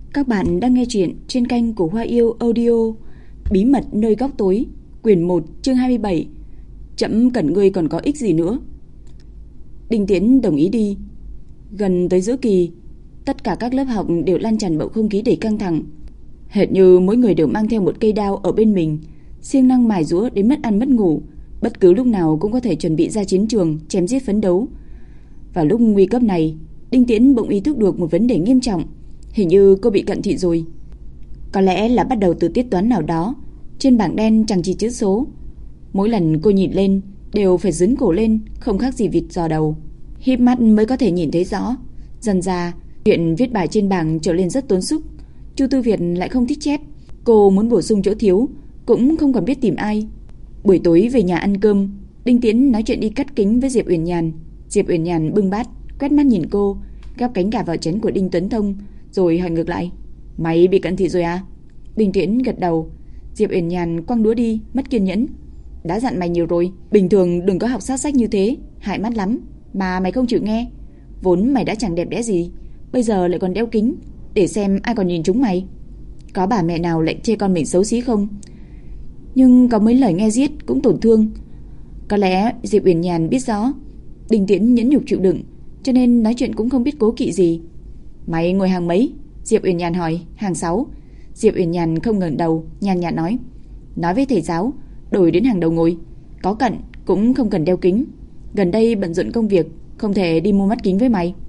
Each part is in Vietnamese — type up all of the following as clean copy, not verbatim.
Các bạn đang nghe chuyện trên kênh của Hoa Yêu Audio. Bí mật nơi góc tối, quyển 1, chương 27. Chậm cần ngươi còn có ích gì nữa. Đinh Tiễn đồng ý đi. Gần tới giữa kỳ, tất cả các lớp học đều lan tràn bầu không khí đầy căng thẳng. Hệt như mỗi người đều mang theo một cây đao ở bên mình, siêng năng mài giũa đến mất ăn mất ngủ, bất cứ lúc nào cũng có thể chuẩn bị ra chiến trường chém giết phấn đấu. Vào lúc nguy cấp này, Đinh Tiễn bỗng ý thức được một vấn đề nghiêm trọng. Hình như cô bị cận thị rồi. Có lẽ là bắt đầu từ tiết toán nào đó. Trên bảng đen chẳng chỉ chữ số. Mỗi lần cô nhìn lên đều phải dướn cổ lên, không khác gì vịt giò đầu. Híp mắt mới có thể nhìn thấy rõ. Dần ra, chuyện viết bài trên bảng trở nên rất tốn sức. Chu Tư Việt lại không thích chép. Cô muốn bổ sung chỗ thiếu, cũng không còn biết tìm ai. Buổi tối về nhà ăn cơm, Đinh Tiễn nói chuyện đi cắt kính với Diệp Uyển Nhàn. Diệp Uyển Nhàn bưng bát, quét mắt nhìn cô, gắp cánh gà vào chén của Đinh Tuấn Thông, rồi hỏi ngược lại: "Mày bị cận thị rồi à?" Đinh Tiễn gật đầu. Diệp Uyển Nhàn quăng đũa đi, mất kiên nhẫn: "Đã dặn mày nhiều rồi, bình thường đừng có học sát sách như thế, hại mắt lắm, mà mày không chịu nghe. Vốn mày đã chẳng đẹp đẽ gì, bây giờ lại còn đeo kính, để xem ai còn nhìn chúng mày. Có bà mẹ nào lại chê con mình xấu xí không? Nhưng có mấy lời nghe giết cũng tổn thương." Có lẽ Diệp Uyển Nhàn biết rõ Đinh Tiễn nhẫn nhục chịu đựng, cho nên nói chuyện cũng không biết cố kỵ gì. "Mày ngồi hàng mấy?" Diệp Uyển Nhàn hỏi. "Hàng 6." Diệp Uyển Nhàn không ngẩng đầu, nhàn nhạt nói: "Nói với thầy giáo, đổi đến hàng đầu ngồi. Có cận cũng không cần đeo kính. Gần đây bận rộn công việc, không thể đi mua mắt kính với mày."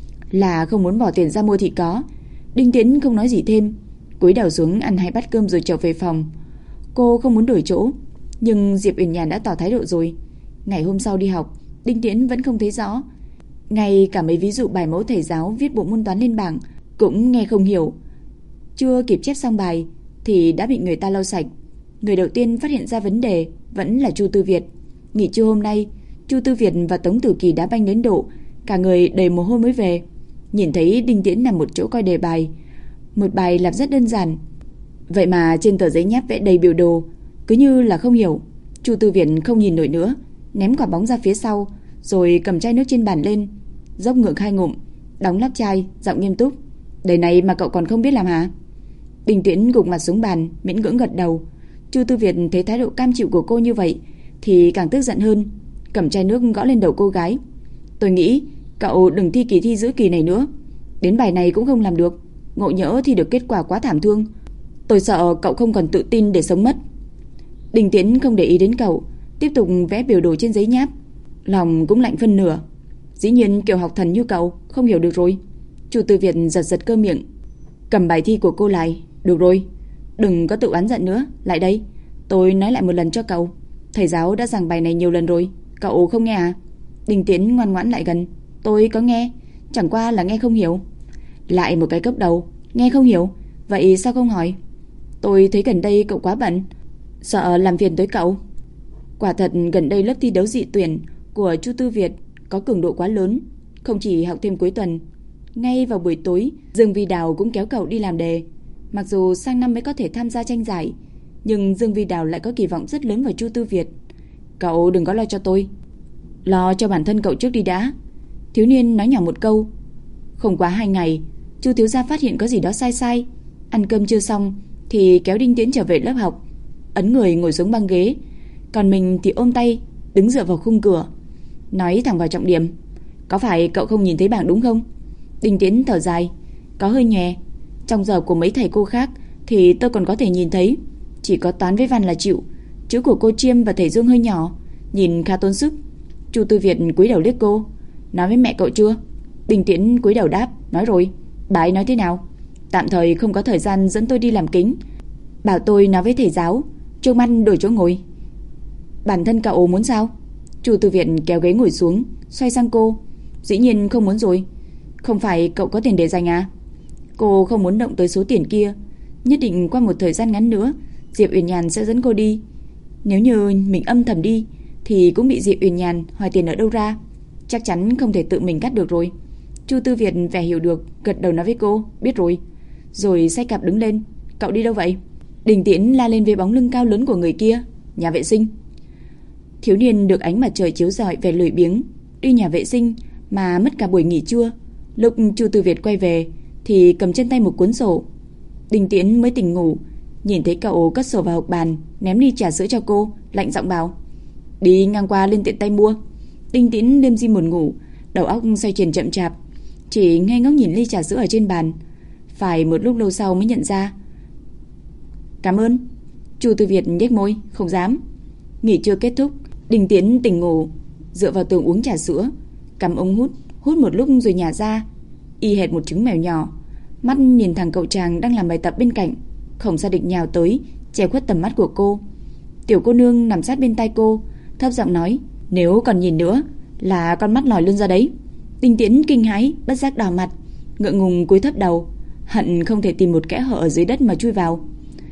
Là không muốn bỏ tiền ra mua thì có. Đinh Tiễn không nói gì thêm, cúi đầu xuống ăn 2 bát cơm rồi trở về phòng. Cô không muốn đổi chỗ, nhưng Diệp Uyển Nhàn đã tỏ thái độ rồi. Ngày hôm sau đi học, Đinh Tiễn vẫn không thấy rõ. Ngay cả mấy ví dụ bài mẫu thầy giáo viết bộ môn toán lên bảng cũng nghe không hiểu. Chưa kịp chép xong bài thì đã bị người ta lau sạch. Người đầu tiên phát hiện ra vấn đề vẫn là Chu Tư Việt. Nghỉ trưa hôm nay, Chu Tư Việt và Tống Tử Kỳ đá banh đến độ cả người đầy mồ hôi mới về. Nhìn thấy Đinh Tiễn nằm một chỗ coi đề bài. Một bài làm rất đơn giản, vậy mà trên tờ giấy nháp vẽ đầy biểu đồ, cứ như là không hiểu. Chu Tư Việt không nhìn nổi nữa, ném quả bóng ra phía sau, rồi cầm chai nước trên bàn lên, dốc ngược 2 ngụm, đóng nắp chai, giọng nghiêm túc: "Đề này mà cậu còn không biết làm hả?" Đinh Tiễn gục mặt xuống bàn, miễn cưỡng gật đầu. Chu Tư Việt thấy thái độ cam chịu của cô như vậy thì càng tức giận hơn, cầm chai nước gõ lên đầu cô gái: "Tôi nghĩ cậu đừng thi kỳ thi giữa kỳ này nữa. Đến bài này cũng không làm được, ngộ nhỡ thi được kết quả quá thảm thương. Tôi sợ cậu không còn tự tin để sống mất." Đinh Tiễn không để ý đến cậu, tiếp tục vẽ biểu đồ trên giấy nháp. Lòng cũng lạnh phân nửa. Dĩ nhiên kiểu học thần như cậu không hiểu được rồi. Chu Tư Việt giật giật cơ miệng, cầm bài thi của cô lại: "Được rồi, đừng có tự oán giận nữa, lại đây. Tôi nói lại một lần cho cậu. Thầy giáo đã giảng bài này nhiều lần rồi, cậu không nghe à?" Đinh Tiễn ngoan ngoãn lại gần: "Tôi có nghe, chẳng qua là nghe không hiểu." Lại một cái cấp đầu, nghe không hiểu, vậy sao không hỏi? "Tôi thấy gần đây cậu quá bận, sợ làm phiền tới cậu." Quả thật gần đây lớp thi đấu dị tuyển của Chu Tư Việt có cường độ quá lớn, không chỉ học thêm cuối tuần, ngay vào buổi tối Dương Vi Đào cũng kéo cậu đi làm đề. Mặc dù sang năm mới có thể tham gia tranh giải, nhưng Dương Vi Đào lại có kỳ vọng rất lớn vào Chu Tư Việt. "Cậu đừng có lo cho tôi, lo cho bản thân cậu trước đi đã." Thiếu niên nói nhỏ một câu. Không quá 2 ngày, Chu thiếu gia phát hiện có gì đó sai sai. Ăn cơm chưa xong thì kéo Đinh Tiễn trở về lớp học, ấn người ngồi xuống băng ghế, còn mình thì ôm tay đứng dựa vào khung cửa, nói thẳng vào trọng điểm: "Có phải cậu không nhìn thấy bảng đúng không?" Đinh Tiễn thở dài: "Có hơi nhòe. Trong giờ của mấy thầy cô khác thì tôi còn có thể nhìn thấy, chỉ có toán với văn là chịu. Chữ của cô Chiêm và thầy Dương hơi nhỏ, nhìn khá tốn sức." Chu Tư Việt cúi đầu liếc cô: "Nói với mẹ cậu chưa?" Đinh Tiễn cúi đầu đáp: "Nói rồi." "Bà ấy nói thế nào?" "Tạm thời không có thời gian dẫn tôi đi làm kính, bảo tôi nói với thầy giáo Trương Măn đổi chỗ ngồi." "Bản thân cậu muốn sao?" Chu Tư Việt kéo ghế ngồi xuống, xoay sang cô: "Dĩ nhiên không muốn rồi. Không phải cậu có tiền để dành à?" Cô không muốn động tới số tiền kia, nhất định qua một thời gian ngắn nữa Diệp Uyển Nhàn sẽ dẫn cô đi. Nếu như mình âm thầm đi thì cũng bị Diệp Uyển Nhàn hỏi tiền ở đâu ra, chắc chắn không thể tự mình cắt được rồi. Chu Tư Việt vẻ hiểu được, gật đầu nói với cô: "Biết rồi." Rồi xách cặp đứng lên: "Cậu đi đâu vậy?" Đinh Tiễn la lên với bóng lưng cao lớn của người kia: "Nhà vệ sinh." Thiếu niên được ánh mặt trời chiếu rọi vẻ lười biếng, đi nhà vệ sinh mà mất cả buổi nghỉ trưa. Lúc Chu Tư Việt quay về thì cầm trên tay một cuốn sổ. Đinh Tiễn mới tỉnh ngủ, nhìn thấy cậu cất sổ vào hộc bàn, ném ly trà sữa cho cô, lạnh giọng bảo: "Đi ngang qua lên tiện tay mua." Đinh Tiễn liêm diêm buồn ngủ, đầu óc xoay chuyển chậm chạp, chỉ ngây ngốc nhìn ly trà sữa ở trên bàn. Phải một lúc lâu sau mới nhận ra. "Cảm ơn." Chu Tư Việt nhếch môi, "Không dám." Nghỉ trưa kết thúc, Đinh Tiễn tỉnh ngủ, dựa vào tường uống trà sữa, cắm ống hút một lúc rồi nhả ra, y hệt một trứng mèo nhỏ. Mắt nhìn thằng cậu chàng đang làm bài tập bên cạnh. Khổng Sa Địch nhào tới, che khuất tầm mắt của cô. Tiểu cô nương nằm sát bên tai cô, thấp giọng nói: "Nếu còn nhìn nữa là con mắt lòi luôn ra đấy." Đinh Tiễn kinh hãi, bất giác đỏ mặt, ngượng ngùng cúi thấp đầu, hận không thể tìm một kẽ hở ở dưới đất mà chui vào.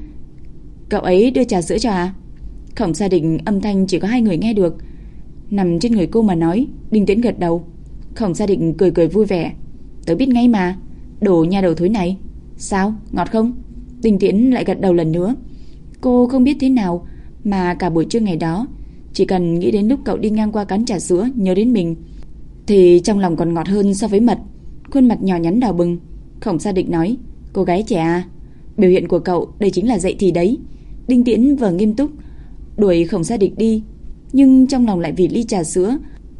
"Cậu ấy đưa trà sữa cho à?" Khổng Sa Địch âm thanh chỉ có hai người nghe được, nằm trên người cô mà nói. Đinh Tiễn gật đầu. Khổng Sa Địch cười cười vui vẻ: "Tớ biết ngay mà, đồ nha đầu thối này." "Sao, ngọt không?" Đinh Tiễn lại gật đầu lần nữa. Cô không biết thế nào mà cả buổi trưa ngày đó, chỉ cần nghĩ đến lúc cậu đi ngang qua cán trà sữa nhớ đến mình, thì trong lòng còn ngọt hơn so với mật. Khuôn mặt nhỏ nhắn đỏ bừng. Khổng Sa Địch nói: "Cô gái trẻ à, biểu hiện của cậu đây chính là dậy thì đấy." Đinh Tiễn vừa nghiêm túc đuổi Khổng Sa Địch đi, nhưng trong lòng lại vì ly trà sữa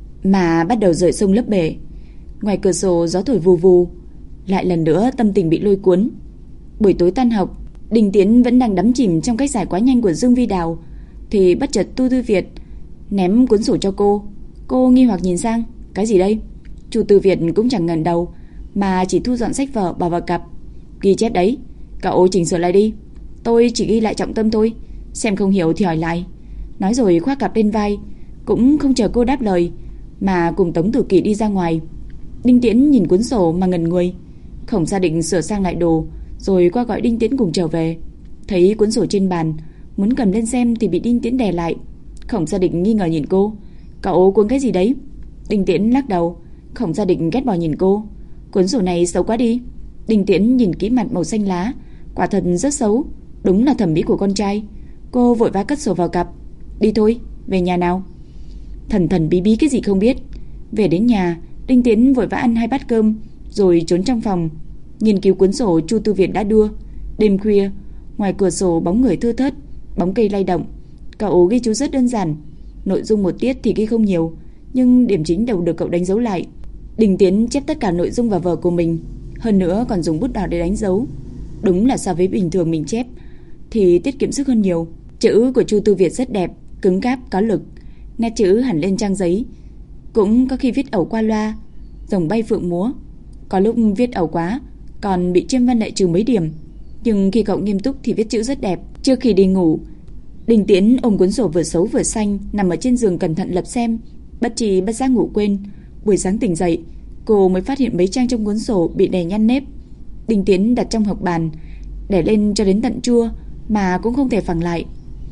mà bắt đầu rời sông lấp bể. Ngoài cửa sổ gió thổi vù vù, lại lần nữa tâm tình bị lôi cuốn. Buổi tối tan học, Đinh Tiễn vẫn đang đắm chìm trong cách giải quá nhanh của Dương Vi Đào, thì bất chợt Tu Tư Việt ném cuốn sổ cho cô. Cô nghi hoặc nhìn sang: "Cái gì đây?" Chu Tư Việt cũng chẳng ngẩng đầu, mà chỉ thu dọn sách vở bỏ vào cặp. "Ghi chép đấy, cậu chỉnh sửa lại đi." "Tôi chỉ ghi lại trọng tâm thôi, xem không hiểu thì hỏi lại." Nói rồi khoác cặp lên vai, cũng không chờ cô đáp lời mà cùng Tống Tử Kỳ đi ra ngoài. Đinh Tiễn nhìn cuốn sổ mà ngẩn người. Khổng Sa Địch sửa sang lại đồ rồi qua gọi Đinh Tiễn cùng trở về. Thấy cuốn sổ trên bàn, muốn cầm lên xem thì bị Đinh Tiễn đè lại. Khổng Sa Địch nghi ngờ nhìn cô: "Cậu cuốn cái gì đấy?" Đinh Tiễn lắc đầu. Khổng Sa Địch ghét bỏ nhìn cô: "Cuốn sổ này xấu quá đi." Đinh Tiễn nhìn kỹ mặt màu xanh lá, quả thật rất xấu, đúng là thẩm mỹ của con trai. Cô vội vã cất sổ vào cặp. "Đi thôi, về nhà nào." Thần thần bí bí cái gì không biết. Về đến nhà, Đinh Tiễn vội vã ăn 2 bát cơm rồi trốn trong phòng nghiên cứu cuốn sổ Chu Tư Việt đã đưa. Đêm khuya, ngoài cửa sổ bóng người thưa thớt, bóng cây lay động. Cậu ghi chú rất đơn giản, nội dung một tiết thì ghi không nhiều, nhưng điểm chính đều được cậu đánh dấu lại. Đinh Tiễn chép tất cả nội dung vào vở của mình, hơn nữa còn dùng bút đỏ để đánh dấu. Đúng là so với bình thường mình chép thì tiết kiệm sức hơn nhiều. Chữ của Chu Tư Việt rất đẹp, cứng cáp, có lực. Nét chữ hẳn lên trang giấy, cũng có khi viết ẩu qua loa, rồng bay phượng múa. Có lúc viết ẩu quá còn bị Chiêm Văn Lệ trừ mấy điểm, nhưng khi cậu nghiêm túc thì viết chữ rất đẹp. Trước khi đi ngủ, Đinh Tiễn ôm cuốn sổ vừa xấu vừa xanh nằm ở trên giường cẩn thận lật xem, bất tri bất giác ngủ quên. Buổi sáng tỉnh dậy, cô mới phát hiện mấy trang trong cuốn sổ bị đè nhăn nếp. Đinh Tiễn đặt trong hộc bàn, để lên cho đến tận trưa mà cũng không thể phẳng lại.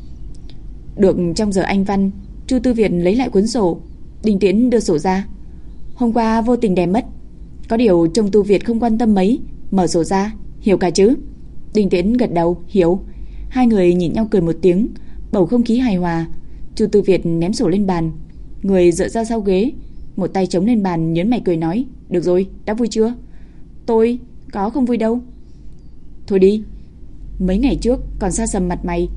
Được trong giờ anh văn, Chu Tư Việt lấy lại cuốn sổ. Đinh Tiễn đưa sổ ra: "Hôm qua vô tình đè mất." Có điều trông Tu Việt không quan tâm mấy, mở sổ ra: "Hiểu cả chứ?" Đinh Tiễn gật đầu: "Hiểu." Hai người nhìn nhau cười một tiếng, bầu không khí hài hòa. Chu Tư Việt ném sổ lên bàn, người dựa ra sau ghế, một tay chống lên bàn nhớn mày cười nói: "Được rồi, đã vui chưa?" "Tôi có không vui đâu." "Thôi đi, mấy ngày trước còn xa sầm mặt mày,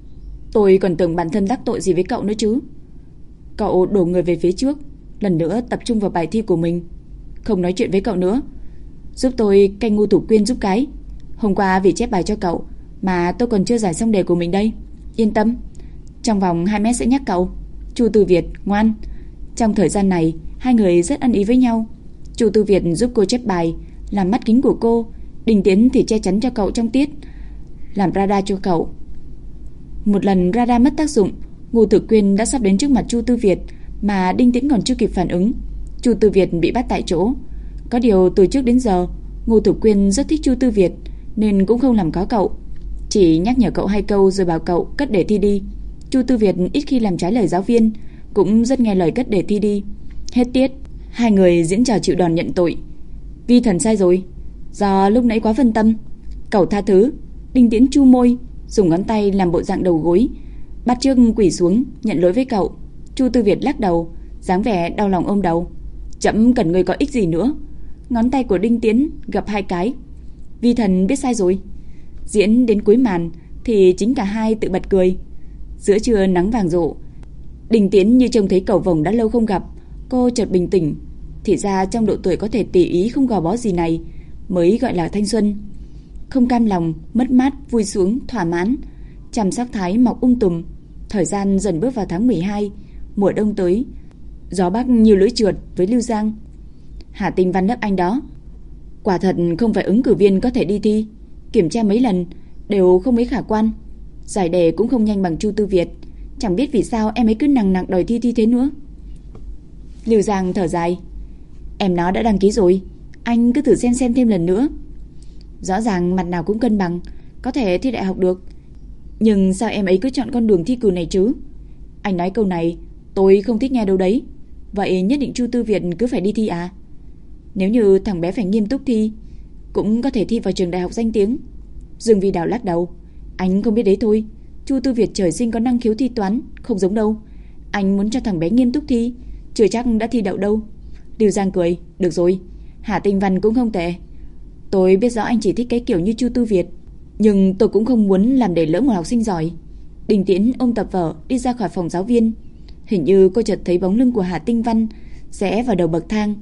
tôi còn tưởng bản thân đắc tội gì với cậu nữa chứ." Cậu đổ người về phía trước, lần nữa tập trung vào bài thi của mình. "Không nói chuyện với cậu nữa, giúp tôi canh Ngô Thủ Quyên giúp cái. Hôm qua vì chép bài cho cậu mà tôi còn chưa giải xong đề của mình đây. Yên tâm, trong vòng 2 mét sẽ nhắc cậu." Chu Tư Việt ngoan. Trong thời gian này, hai người rất ăn ý với nhau. Chu Tư Việt giúp cô chép bài, làm mắt kính của cô. Đinh Tiễn thì che chắn cho cậu trong tiết, làm radar cho cậu. Một lần radar mất tác dụng, Ngô Thực Quyên đã sắp đến trước mặt Chu Tư Việt mà Đinh Tiễn còn chưa kịp phản ứng. Chu Tư Việt bị bắt tại chỗ. Có điều từ trước đến giờ, Ngô Thực Quyên rất thích Chu Tư Việt nên cũng không làm có cậu, chỉ nhắc nhở cậu 2 câu rồi bảo cậu cất đề thi đi. Chu Tư Việt ít khi làm trái lời giáo viên, cũng rất nghe lời cất đề thi đi. Hết tiết, hai người diễn trò chịu đòn nhận tội. "Vi thần sai rồi, do lúc nãy quá phân tâm, cậu tha thứ." Đinh Tiễn chu môi, dùng ngón tay làm bộ dạng đầu gối, bắt chước quỳ xuống nhận lỗi với cậu. Chu Tư Việt lắc đầu, dáng vẻ đau lòng ôm đầu. "Chậm cần ngươi có ích gì nữa." Ngón tay của Đinh Tiễn gập 2 cái, Vi Thần biết sai rồi. Diễn đến cuối màn thì chính cả hai tự bật cười. Giữa trưa nắng vàng rộ, Đình Tiến như trông thấy cầu vồng đã lâu không gặp, cô chợt bình tĩnh. Thì ra trong độ tuổi có thể tùy ý không gò bó gì này mới gọi là thanh xuân. Không cam lòng, mất mát, vui sướng, thỏa mãn. Trăm sắc thái mọc tùm. Thời gian dần bước vào tháng 12, mùa đông tới. Gió bắc như lưỡi trượt với Lưu Giang. Hà Tinh Văn lớp anh đó quả thật không phải ứng cử viên có thể đi thi. Kiểm tra mấy lần đều không mấy khả quan. Giải đề cũng không nhanh bằng Chu Tư Việt. Chẳng biết vì sao em ấy cứ nằng nặc đòi thi thế nữa. Lưu Giang thở dài. Em nó đã đăng ký rồi, anh cứ thử xem thêm lần nữa. Rõ ràng mặt nào cũng cân bằng, có thể thi đại học được. Nhưng sao em ấy cứ chọn con đường thi cử này chứ? Anh nói câu này tôi không thích nghe đâu đấy. Vậy nhất định Chu Tư Việt cứ phải đi thi à? Nếu như thằng bé phải nghiêm túc thi, cũng có thể thi vào trường đại học danh tiếng. Dương Vi Đào lắc đầu. Anh không biết đấy thôi. Chu Tư Việt trời sinh có năng khiếu thi toán, không giống đâu. Anh muốn cho thằng bé nghiêm túc thi, chưa chắc đã thi đậu đâu. Lưu Giang cười. Được rồi, Hà Tinh Văn cũng không tệ. Tôi biết rõ anh chỉ thích cái kiểu như Chu Tư Việt, nhưng tôi cũng không muốn làm để lỡ một học sinh giỏi. Đình Tiễn ôm tập vở đi ra khỏi phòng giáo viên. Hình như cô chợt thấy bóng lưng của Hà Tinh Văn rẽ vào đầu bậc thang.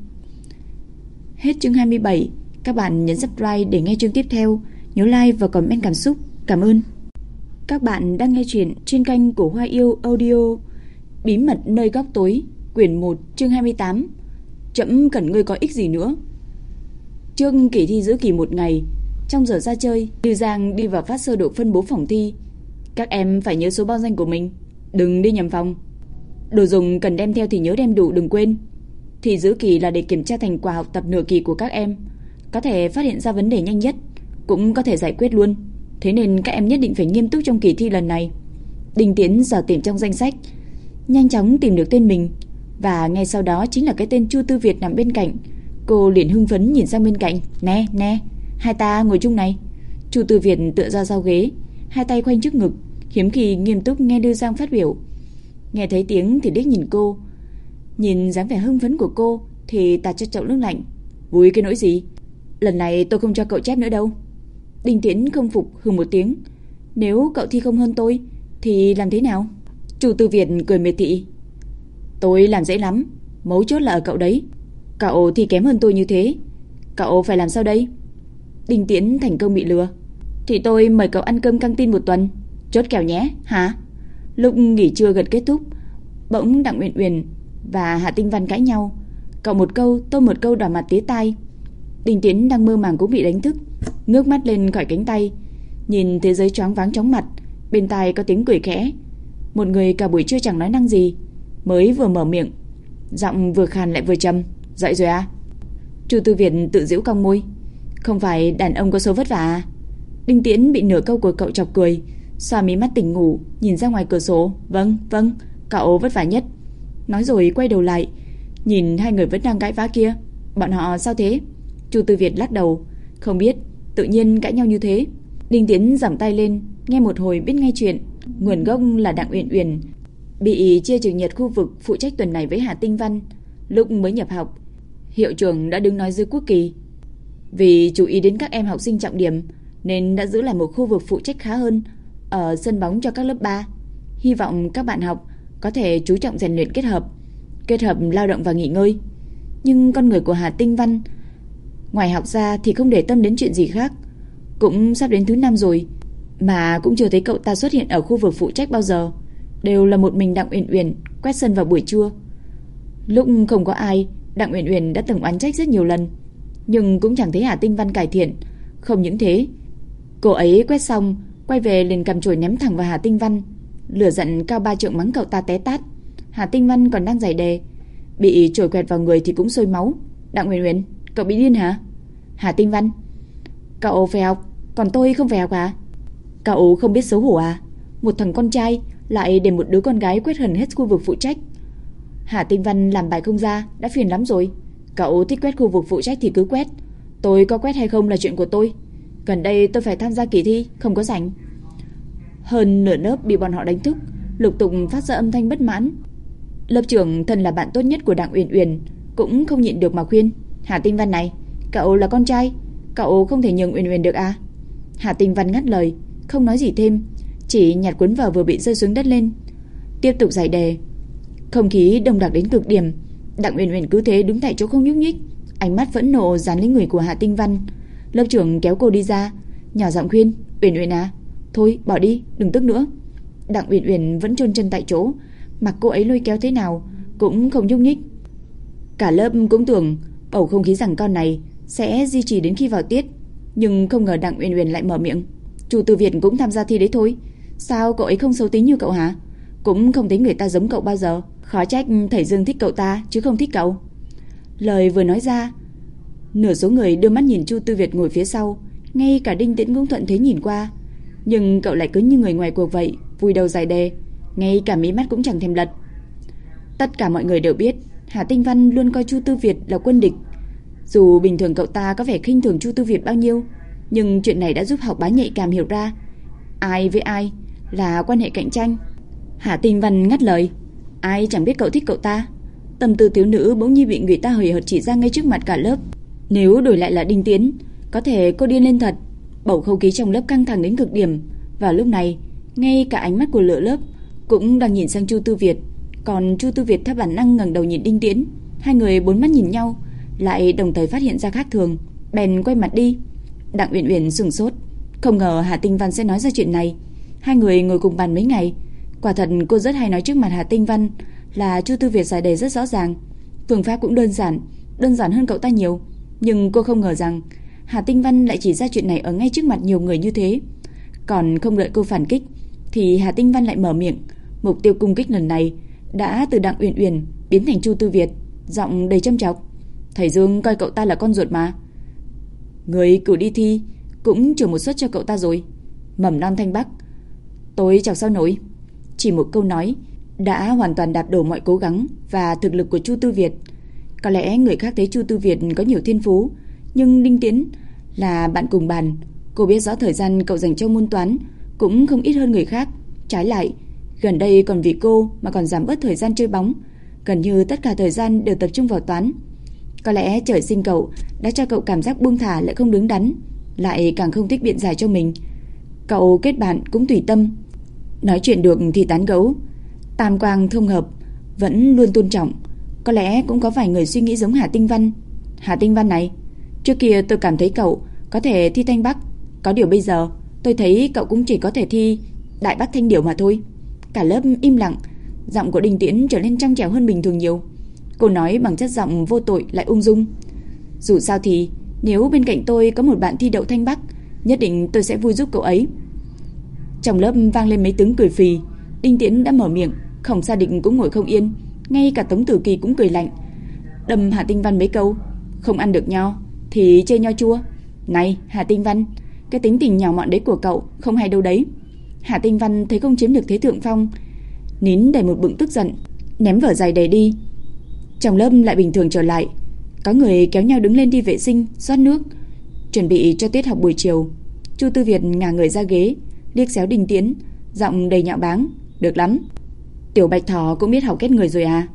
Hết chương 27. Các bạn nhấn subscribe để nghe chương tiếp theo. Nhớ like và comment cảm xúc. Cảm ơn. Các bạn đang nghe chuyện trên kênh của Hoa Yêu Audio. Bí mật nơi góc tối, quyển 1, chương 28. Chậm cần ngươi có ích gì nữa. Trước kỳ thi giữa kỳ một ngày, trong giờ ra chơi, Lưu Giang đi vào phát sơ đồ phân bố phòng thi. Các em phải nhớ số bao danh của mình, đừng đi nhầm phòng. Đồ dùng cần đem theo thì nhớ đem đủ, đừng quên. Thì giữa kỳ là để kiểm tra thành quả học tập nửa kỳ của các em, có thể phát hiện ra vấn đề nhanh nhất, cũng có thể giải quyết luôn. Thế nên các em nhất định phải nghiêm túc trong kỳ thi lần này. Đình Tiến giờ tìm trong danh sách, nhanh chóng tìm được tên mình, và ngay sau đó chính là cái tên Chu Tư Việt nằm bên cạnh. Cô liền hưng phấn nhìn sang bên cạnh. Nè, hai ta ngồi chung này. Chu Tư Việt tựa ra sau ghế, hai tay khoanh trước ngực, hiếm khi nghiêm túc nghe Lưu Giang phát biểu. Nghe thấy tiếng thì liếc nhìn cô. Nhìn dáng vẻ hưng phấn của cô thì tạt cho chậu nước lạnh. Vui cái nỗi gì? Lần này tôi không cho cậu chép nữa đâu. Đình Tiến không phục hừ một tiếng. Nếu cậu thi không hơn tôi thì làm thế nào? Chu Tư Việt cười miệt thị. Tôi làm dễ lắm, mấu chốt là ở cậu đấy. Cậu thi kém hơn tôi như thế, cậu phải làm sao đây? Đình Tiến thành công bị lừa. Thì tôi mời cậu ăn cơm căng tin một tuần, chốt kèo nhé, hả? Lúc nghỉ trưa gần kết thúc, bỗng Đặng Uyển Uyển và Hạ Tinh Văn cãi nhau. Cậu một câu, tôi một câu, đỏ mặt tía tai. Đình Tiến đang mơ màng cũng bị đánh thức, ngước mắt lên khỏi cánh tay, nhìn thế giới choáng váng chóng mặt. Bên tai có tiếng cười khẽ. Một người cả buổi trưa chẳng nói năng gì, mới vừa mở miệng, giọng vừa khàn lại vừa trầm. Dậy rồi à? Chu Tư Việt tự giễu cong môi. Không phải đàn ông có số vất vả à? Đinh Tiễn bị nửa câu của cậu chọc cười, xoa mí mắt tỉnh ngủ, nhìn ra ngoài cửa sổ. Vâng, cậu vất vả nhất. Nói rồi quay đầu lại, nhìn hai người vẫn đang cãi vã kia. Bọn họ sao thế? Chu Tư Việt lắc đầu. Không biết, tự nhiên cãi nhau như thế. Đinh Tiễn giằng tay lên, nghe một hồi biết ngay chuyện. Nguồn gốc là Đặng Uyển Uyển bị chia trực nhật khu vực phụ trách tuần này với Hà Tinh Văn. Lúc mới nhập học, hiệu trưởng đã đứng nói dưới quốc kỳ, vì chú ý đến các em học sinh trọng điểm nên đã giữ lại một khu vực phụ trách khá hơn ở sân bóng cho các lớp 3. Hy vọng các bạn học có thể chú trọng rèn luyện kết hợp lao động và nghỉ ngơi. Nhưng con người của Hà Tinh Văn ngoài học ra thì không để tâm đến chuyện gì khác. Cũng sắp đến thứ 5 rồi mà cũng chưa thấy cậu ta xuất hiện ở khu vực phụ trách bao giờ. Đều là một mình Đặng Uyển Uyển quét sân vào buổi trưa. Lúc không có ai, Đặng Uyển Uyển đã từng oán trách rất nhiều lần, nhưng cũng chẳng thấy Hà Tinh Văn cải thiện. Không những thế, cô ấy quét xong quay về liền cầm chổi ném thẳng vào Hà Tinh Văn, lửa giận cao 3 trượng mắng cậu ta té tát. Hà Tinh Văn còn đang giải đề, bị chổi quẹt vào người thì cũng sôi máu. Đặng Uyển Uyển, cậu bị điên hả? Hà Tinh Văn, cậu phải học, còn tôi không phải học à? Cậu không biết xấu hổ à? Một thằng con trai lại để một đứa con gái quét hẳn hết khu vực phụ trách. Hà Tinh Văn làm bài không ra đã phiền lắm rồi. Cậu thích quét khu vực phụ trách thì cứ quét, tôi có quét hay không là chuyện của tôi. Gần đây tôi phải tham gia kỳ thi, không có rảnh. Hơn nửa lớp bị bọn họ đánh thức, lục tục phát ra âm thanh bất mãn. Lớp trưởng thân là bạn tốt nhất của Đặng Uyển Uyển cũng không nhịn được mà khuyên. Hà Tinh Văn này, cậu là con trai, Cậu không thể nhường Uyển Uyển được à? Hà Tinh Văn ngắt lời, không nói gì thêm, chỉ nhặt cuốn vở vừa bị rơi xuống đất lên, tiếp tục giải đề. Không khí đông đặc đến cực điểm. Đặng Uyển Uyển cứ thế đứng tại chỗ không nhúc nhích, ánh mắt phẫn nộ dán lên người của Hạ Tinh Văn. Lớp trưởng kéo cô đi ra, nhỏ giọng khuyên, Uyển Uyển à, thôi bỏ đi, đừng tức nữa. Đặng Uyển Uyển vẫn chôn chân tại chỗ, mặc cô ấy lôi kéo thế nào cũng không nhúc nhích. Cả lớp cũng tưởng bầu không khí giằng co này sẽ duy trì đến khi vào tiết, nhưng không ngờ Đặng Uyển Uyển lại mở miệng, Chu Tư Việt cũng tham gia thi đấy thôi, sao cậu ấy không xấu tính như cậu hả? Cũng không thấy người ta giống cậu bao giờ, khó trách thầy Dương thích cậu ta chứ không thích cậu. Lời vừa nói ra, nửa số người đưa mắt nhìn Chu Tư Việt ngồi phía sau, ngay cả Đinh Tiễn cũng thuận thế nhìn qua, nhưng cậu lại cứ như người ngoài cuộc vậy, vùi đầu giải đề, ngay cả mí mắt cũng chẳng thèm lật. Tất cả mọi người đều biết Hà Tinh Văn luôn coi Chu Tư Việt là quân địch. Dù bình thường cậu ta có vẻ khinh thường Chu Tư Việt bao nhiêu, nhưng chuyện này đã giúp Học Bá nhạy cảm hiểu ra ai với ai là quan hệ cạnh tranh. Hà Tinh Văn ngắt lời, ai chẳng biết cậu thích cậu ta. Tâm tư thiếu nữ bỗng nhiên bị người ta hời hợt chỉ ra ngay trước mặt cả lớp. Nếu đổi lại là Đinh Tiến, có thể cô điên lên thật. Bầu không khí trong lớp căng thẳng đến cực điểm. Vào lúc này, ngay cả ánh mắt của lửa lớp cũng đang nhìn sang Chu Tư Việt, còn Chu Tư Việt theo bản năng ngẩng đầu nhìn Đinh Tiến. Hai người bốn mắt nhìn nhau, lại đồng thời phát hiện ra khác thường, bèn quay mặt đi. Đặng Uyển Uyển sửng sốt, không ngờ Hà Tinh Văn sẽ nói ra chuyện này. Hai người ngồi cùng bàn mấy ngày, quả thật cô rất hay nói trước mặt Hà Tinh Văn là Chu Tư Việt giải đề rất rõ ràng, phương pháp cũng đơn giản hơn cậu ta nhiều. Nhưng cô không ngờ rằng Hà Tinh Văn lại chỉ ra chuyện này ở ngay trước mặt nhiều người như thế. Còn không đợi cô phản kích thì Hà Tinh Văn lại mở miệng. Mục tiêu cung kích lần này đã từ Đặng Uyển Uyển biến thành Chu Tư Việt, giọng đầy châm chọc. Thầy Dương coi cậu ta là con ruột mà. Người cử đi thi cũng trừ một suất cho cậu ta rồi. Mầm non Thanh Bắc, tôi chọc sao nổi. Chỉ một câu nói đã hoàn toàn đạp đổ mọi cố gắng và thực lực của Chu Tư Việt. Có lẽ người khác thấy Chu Tư Việt có nhiều thiên phú, nhưng Đinh Tiến là bạn cùng bàn, cô biết rõ thời gian cậu dành cho môn toán cũng không ít hơn người khác. Trái lại, gần đây còn vì cô mà còn giảm bớt thời gian chơi bóng, gần như tất cả thời gian đều tập trung vào toán. Có lẽ trời sinh cậu đã cho cậu cảm giác buông thả lại không đứng đắn, lại càng không thích biện giải cho mình. Cậu kết bạn cũng tùy tâm, nói chuyện được thì tán gẫu, tam quang thông hợp, vẫn luôn tôn trọng. Có lẽ cũng có vài người suy nghĩ giống Hà Tinh Văn. Hà Tinh Văn này, trước kia tôi cảm thấy cậu có thể thi Thanh Bắc, có điều bây giờ tôi thấy cậu cũng chỉ có thể thi Đại Bắc Thanh Điểu mà thôi. Cả lớp im lặng, giọng của Đinh Tiễn trở nên trong trẻo hơn bình thường nhiều. Cô nói bằng chất giọng vô tội lại ung dung. Dù sao thì nếu bên cạnh tôi có một bạn thi đậu Thanh Bắc, nhất định tôi sẽ vui giúp cậu ấy. Trong lớp vang lên mấy tiếng cười phì. Đinh Tiễn đã mở miệng, Khổng Sa Định cũng ngồi không yên, ngay cả Tống Tử Kỳ cũng cười lạnh, đâm Hà Tinh Văn mấy câu. Không ăn được nho thì chê nho chua. Này Hà Tinh Văn, cái tính tình nhỏ mọn đấy của cậu không hay đâu đấy. Hà Tinh Văn thấy không chiếm được thế thượng phong, nín đầy một bụng tức giận, ném vở giải đề đi. Trong lớp lại bình thường trở lại, có người kéo nhau đứng lên đi vệ sinh, rót nước, chuẩn bị cho tiết học buổi chiều. Chu Tư Việt ngả người ra ghế, liếc xéo Đinh Tiến, giọng đầy nhạo báng, được lắm. Tiểu Bạch Thỏ cũng biết học kết người rồi à?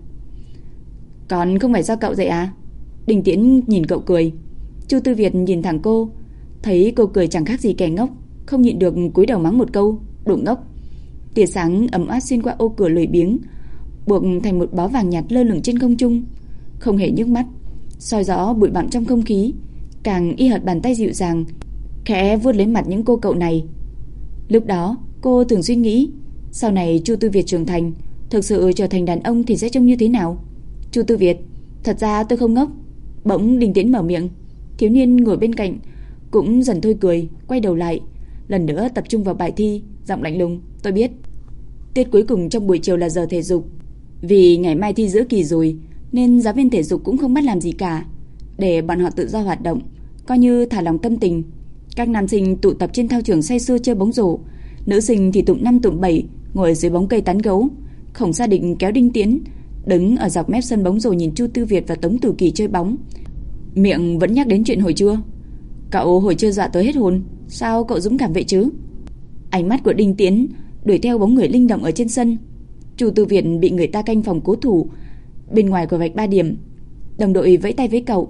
Còn không phải do cậu dạy à? Đinh Tiến nhìn cậu cười. Chu Tư Việt nhìn thẳng cô, thấy cô cười chẳng khác gì kẻ ngốc, không nhịn được cúi đầu mắng một câu, đồ ngốc. Tia sáng ấm áp xuyên qua ô cửa lười biếng, buộc thành một bó vàng nhạt lơ lửng trên không trung, không hề nhức mắt, soi rõ bụi bặm trong không khí, càng y hệt bàn tay dịu dàng khẽ vuốt lấy mặt những cô cậu này. Lúc đó cô thường suy nghĩ, sau này Chu Tư Việt trưởng thành, thực sự trở thành đàn ông thì sẽ trông như thế nào. Chu Tư Việt, thật ra tôi không ngốc. Bỗng Đinh Tiến mở miệng. Thiếu niên ngồi bên cạnh cũng dần thôi cười, quay đầu lại, lần nữa tập trung vào bài thi, giọng lạnh lùng, tôi biết. Tiết cuối cùng trong buổi chiều là giờ thể dục. Vì ngày mai thi giữa kỳ rồi, nên giáo viên thể dục cũng không bắt làm gì cả, để bọn họ tự do hoạt động, coi như thả lòng tâm tình. Các nam sinh tụ tập trên thao trường say sưa chơi bóng rổ, nữ sinh thì tụm 5 tụm 7 ngồi dưới bóng cây tán gấu. Khổng Sa Định kéo Đinh Tiến đứng ở dọc mép sân bóng rổ nhìn Chu Tư Việt và Tống Tử Kỳ chơi bóng, miệng vẫn nhắc đến chuyện hồi trưa. Cậu hồi trưa dọa tới hết hồn, sao cậu dũng cảm vậy chứ? Ánh mắt của Đinh Tiến đuổi theo bóng người linh động ở trên sân. Chu Tư Việt bị người ta canh phòng cố thủ bên ngoài của vạch 3 điểm. Đồng đội vẫy tay với cậu,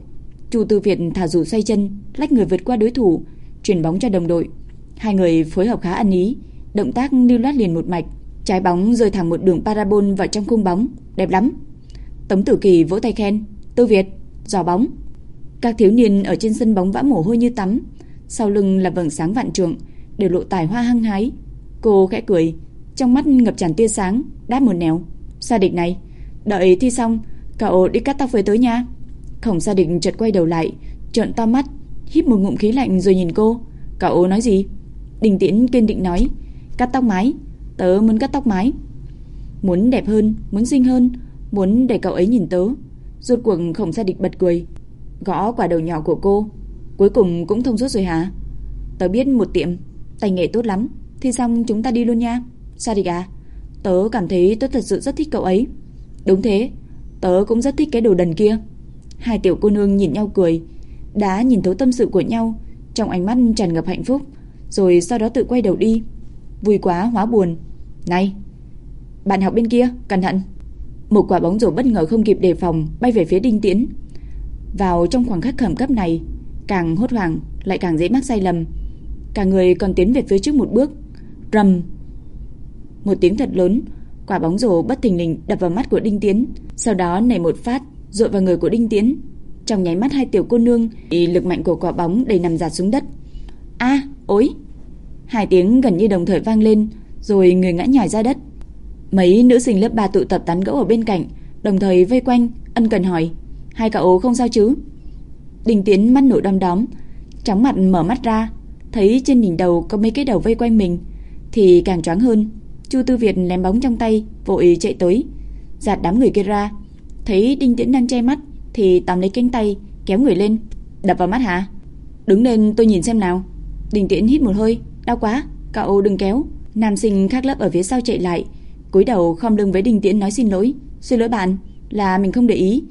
Chu Tư Việt thả dù xoay chân, lách người vượt qua đối thủ, chuyển bóng cho đồng đội. Hai người phối hợp khá ăn ý, động tác lưu loát liền một mạch, trái bóng rơi thẳng một đường parabol vào trong khung bóng, đẹp lắm. Tống Tử Kỳ vỗ tay khen, Tư Việt, giỏ bóng. Các thiếu niên ở trên sân bóng vã mồ hôi như tắm, sau lưng là vầng sáng vạn trượng, đều lộ tài hoa hăng hái. Cô khẽ cười, trong mắt ngập tràn tia sáng, đáp một nẻo, Sa Địch này, đợi thi xong, cậu đi cắt tóc với tớ nha. Khổng Sa Địch chợt quay đầu lại, trợn to mắt, hít một ngụm khí lạnh rồi nhìn cô. Cậu nói gì? Đinh Tiễn kiên định nói, cắt tóc mái, tớ muốn cắt tóc mái. Muốn đẹp hơn, muốn xinh hơn, muốn để cậu ấy nhìn tớ. Rốt cuộc Khổng Sa Địch bật cười, gõ quả đầu nhỏ của cô. Cuối cùng cũng thông suốt rồi hả? Tớ biết một tiệm tay nghề tốt lắm, thi xong chúng ta đi luôn nha. Sa Địch à, tớ cảm thấy tớ thật sự rất thích cậu ấy. Đúng thế, tớ cũng rất thích cái đồ đần kia. Hai tiểu cô nương nhìn nhau cười, đã nhìn thấu tâm sự của nhau, trong ánh mắt tràn ngập hạnh phúc, rồi sau đó tự quay đầu đi. Vui quá hóa buồn. Này, bạn học bên kia, cẩn thận. Một quả bóng rổ bất ngờ không kịp đề phòng bay về phía Đinh Tiễn. Vào trong khoảng khắc khẩn cấp này, càng hốt hoảng lại càng dễ mắc sai lầm. Cả người còn tiến về phía trước một bước. Rầm. Một tiếng thật lớn, quả bóng rổ bất thình lình đập vào mắt của Đinh Tiễn, sau đó nảy một phát dội vào người của Đinh Tiễn. Trong nháy mắt hai tiểu cô nương bị lực mạnh của quả bóng đẩy nằm dạt xuống đất. A, ối! Hai tiếng gần như đồng thời vang lên, rồi người ngã nhào ra đất. Mấy nữ sinh lớp 3 tụ tập tán gẫu ở bên cạnh, đồng thời vây quanh, ân cần hỏi: "Hai cậu không sao chứ?" Đinh Tiễn mắt nổi đom đóm, chóng mặt mở mắt ra, thấy trên đỉnh đầu có mấy cái đầu vây quanh mình, thì càng choáng hơn. Chu Tư Việt ném bóng trong tay, vội chạy tới, gạt đám người kia ra. Thấy Đinh Tiễn đang che mắt, thì tóm lấy cánh tay, kéo người lên. "Đập vào mắt hả? Đứng lên tôi nhìn xem nào." Đinh Tiễn hít một hơi, "Đau quá, cậu đừng kéo." Nam sinh khác lớp ở phía sau chạy lại, cúi đầu khom lưng với Đinh Tiễn nói xin lỗi. "Xin lỗi bạn, là mình không để ý.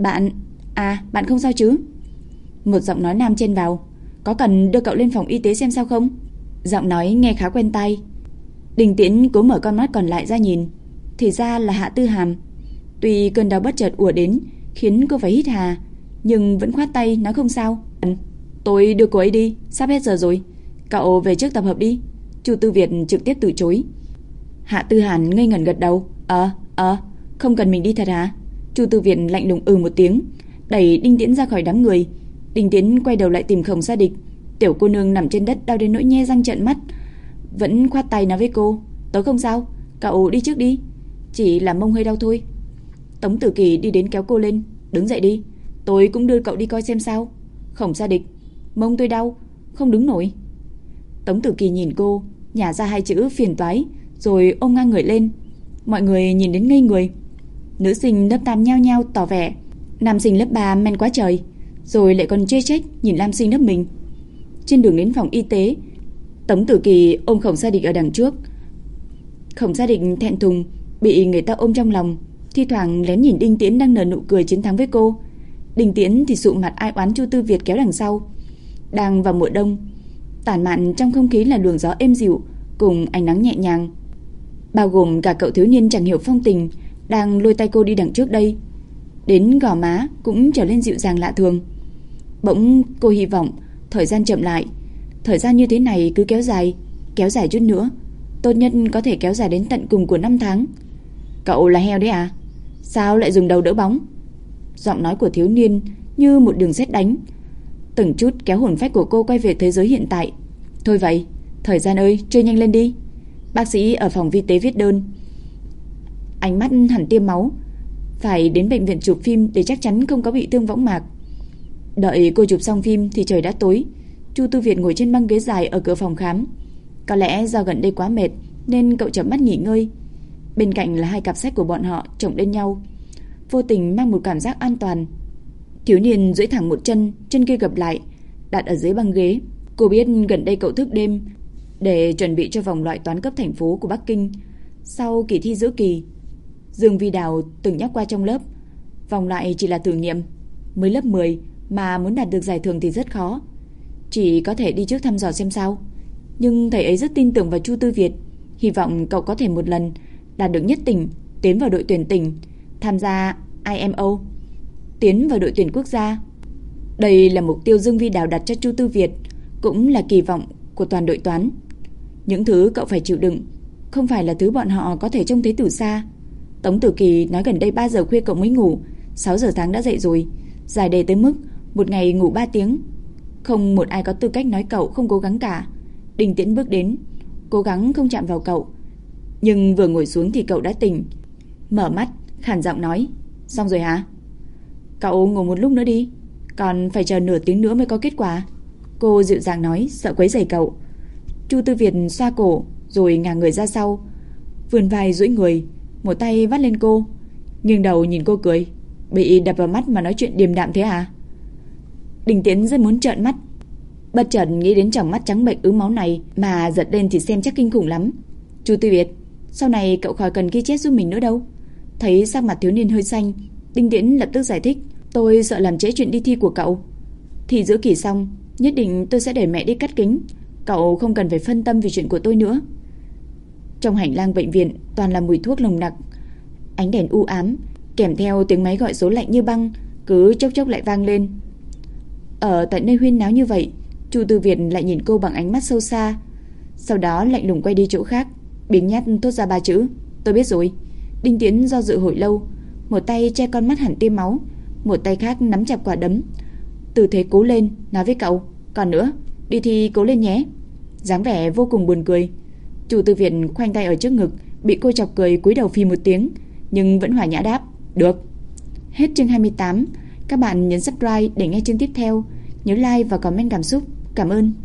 Bạn không sao chứ?" Một giọng nói nam chen vào, "Có cần đưa cậu lên phòng y tế xem sao không?" Giọng nói nghe khá quen tai. Đinh Tiễn cố mở con mắt còn lại ra nhìn, thì ra là Hạ Tư Hàm. Tuy cơn đau bất chợt ùa đến khiến cô phải hít hà, nhưng vẫn khoát tay nói không sao. "Tôi đưa cô ấy đi, sắp hết giờ rồi. Cậu về trước tập hợp đi." Chu Tư Việt trực tiếp từ chối. Hạ Tư Hàn ngây ngẩn gật đầu. Không cần mình đi thật hả?" Chu Tư Việt lạnh lùng một tiếng, đẩy Đinh Tiễn ra khỏi đám người. Đinh Tiễn quay đầu lại tìm Khổng Sa Địch. Tiểu cô nương nằm trên đất đau đến nỗi nhe răng trợn mắt, vẫn khoát tay nói với cô: "Tớ không sao, cậu đi trước đi, chỉ là mông hơi đau thôi." Tống Tử Kỳ đi đến kéo cô lên, "Đứng dậy đi, tôi cũng đưa cậu đi coi xem sao." "Khổng Sa Địch, mông tôi đau, không đứng nổi." Tống Tử Kỳ nhìn cô, nhả ra hai chữ phiền toái, rồi ôm ngang người lên. Mọi người nhìn đến ngây người. Nữ sinh lớp 8 nhao nhao tỏ vẻ, nam sinh lớp 3 men quá trời, rồi lại còn chê trách nhìn nam sinh lớp mình. Trên đường đến phòng y tế, Tống Tử Kỳ ôm Khổng Sa Địch ở đằng trước. Khổng Sa Địch thẹn thùng bị người ta ôm trong lòng, thi thoảng lén nhìn Đinh Tiễn đang nở nụ cười chiến thắng với cô. Đinh Tiễn thì sụ mặt ai oán Chu Tư Việt kéo đằng sau. Đang vào mùa đông, tản mạn trong không khí là luồng gió êm dịu cùng ánh nắng nhẹ nhàng, bao gồm cả cậu thiếu niên chẳng hiểu phong tình đang lôi tay cô đi đằng trước đây. Đến gò má cũng trở lên dịu dàng lạ thường. Bỗng cô hy vọng thời gian chậm lại. Thời gian như thế này cứ kéo dài chút nữa, tốt nhất có thể kéo dài đến tận cùng của 5 tháng. "Cậu là heo đấy à? Sao lại dùng đầu đỡ bóng?" Giọng nói của thiếu niên như một đường sét đánh, từng chút kéo hồn phách của cô quay về thế giới hiện tại. "Thôi vậy, thời gian ơi, chơi nhanh lên đi." Bác sĩ ở phòng vi tế viết đơn, ánh mắt hẳn tiêm máu, phải đến bệnh viện chụp phim để chắc chắn không có bị thương võng mạc. Đợi cô chụp xong phim thì trời đã tối. Chu Tư Việt ngồi trên băng ghế dài ở cửa phòng khám. Có lẽ do gần đây quá mệt nên cậu chợp mắt nghỉ ngơi. Bên cạnh là hai cặp sách của bọn họ chồng lên nhau, vô tình mang một cảm giác an toàn. Thiếu niên duỗi thẳng một chân, chân kia gập lại, đặt ở dưới băng ghế. Cô biết gần đây cậu thức đêm để chuẩn bị cho vòng loại toán cấp thành phố của Bắc Kinh. Sau kỳ thi giữa kỳ, Dương Vi Đào từng nhắc qua trong lớp, vòng loại chỉ là thử nghiệm, mới lớp 10 mà muốn đạt được giải thưởng thì rất khó, chỉ có thể đi trước thăm dò xem sao. Nhưng thầy ấy rất tin tưởng vào Chu Tư Việt, hy vọng cậu có thể một lần đạt được nhất tỉnh, tiến vào đội tuyển tỉnh, tham gia IMO, tiến vào đội tuyển quốc gia. Đây là mục tiêu Dương Vi Đào đặt cho Chu Tư Việt, cũng là kỳ vọng của toàn đội toán. Những thứ cậu phải chịu đựng không phải là thứ bọn họ có thể trông thấy từ xa. Tống Tử Kỳ nói gần đây 3 giờ khuya cậu mới ngủ, 6 giờ sáng đã dậy rồi, giải đề tới mức một ngày ngủ 3 tiếng. Không một ai có tư cách nói cậu không cố gắng cả. Đinh Tiễn bước đến, cố gắng không chạm vào cậu, nhưng vừa ngồi xuống thì cậu đã tỉnh, mở mắt, khàn giọng nói: "Xong rồi hả? Cậu ngủ một lúc nữa đi, còn phải chờ nửa tiếng nữa mới có kết quả." Cô dịu dàng nói, sợ quấy rầy cậu. Chu Tư Việt xoa cổ rồi ngả người ra sau, vươn vai duỗi người, một tay vắt lên cô, nghiêng đầu nhìn cô cười: "Bị đập vào mắt mà nói chuyện điềm đạm thế à?" Đinh Tiễn rất muốn trợn mắt, bất chợt nghĩ đến tròng mắt trắng bệch ứ máu này mà giật lên thì xem chắc kinh khủng lắm. "Chu Tư Việt, sau này cậu khỏi cần ghi chép giúp mình nữa đâu." Thấy sắc mặt thiếu niên hơi xanh, Đinh Tiễn lập tức giải thích: "Tôi sợ làm trễ chuyện đi thi của cậu. Thì giữa kỳ xong, nhất định tôi sẽ để mẹ đi cắt kính. Cậu không cần phải phân tâm vì chuyện của tôi nữa." Trong hành lang bệnh viện toàn là mùi thuốc nồng nặc, ánh đèn u ám, kèm theo tiếng máy gọi số lạnh như băng cứ chốc chốc lại vang lên. Ở tại nơi huyên náo như vậy, Chu Tư Việt lại nhìn cô bằng ánh mắt sâu xa, sau đó lạnh lùng quay đi chỗ khác, biếng nhác thốt ra 3 chữ: "Tôi biết rồi." Đinh Tiễn do dự hồi lâu, một tay che con mắt hẳn tiêm máu, một tay khác nắm chặt quả đấm, tư thế cố lên, nói với cậu: "Còn nữa, đi thi cố lên nhé." Dáng vẻ vô cùng buồn cười. Chu Tư Việt khoanh tay ở trước ngực, bị cô chọc cười cúi đầu phì một tiếng, nhưng vẫn hòa nhã đáp: "Được." Hết chương 28. Các bạn nhấn subscribe để nghe chương tiếp theo. Nhớ like và comment cảm xúc. Cảm ơn.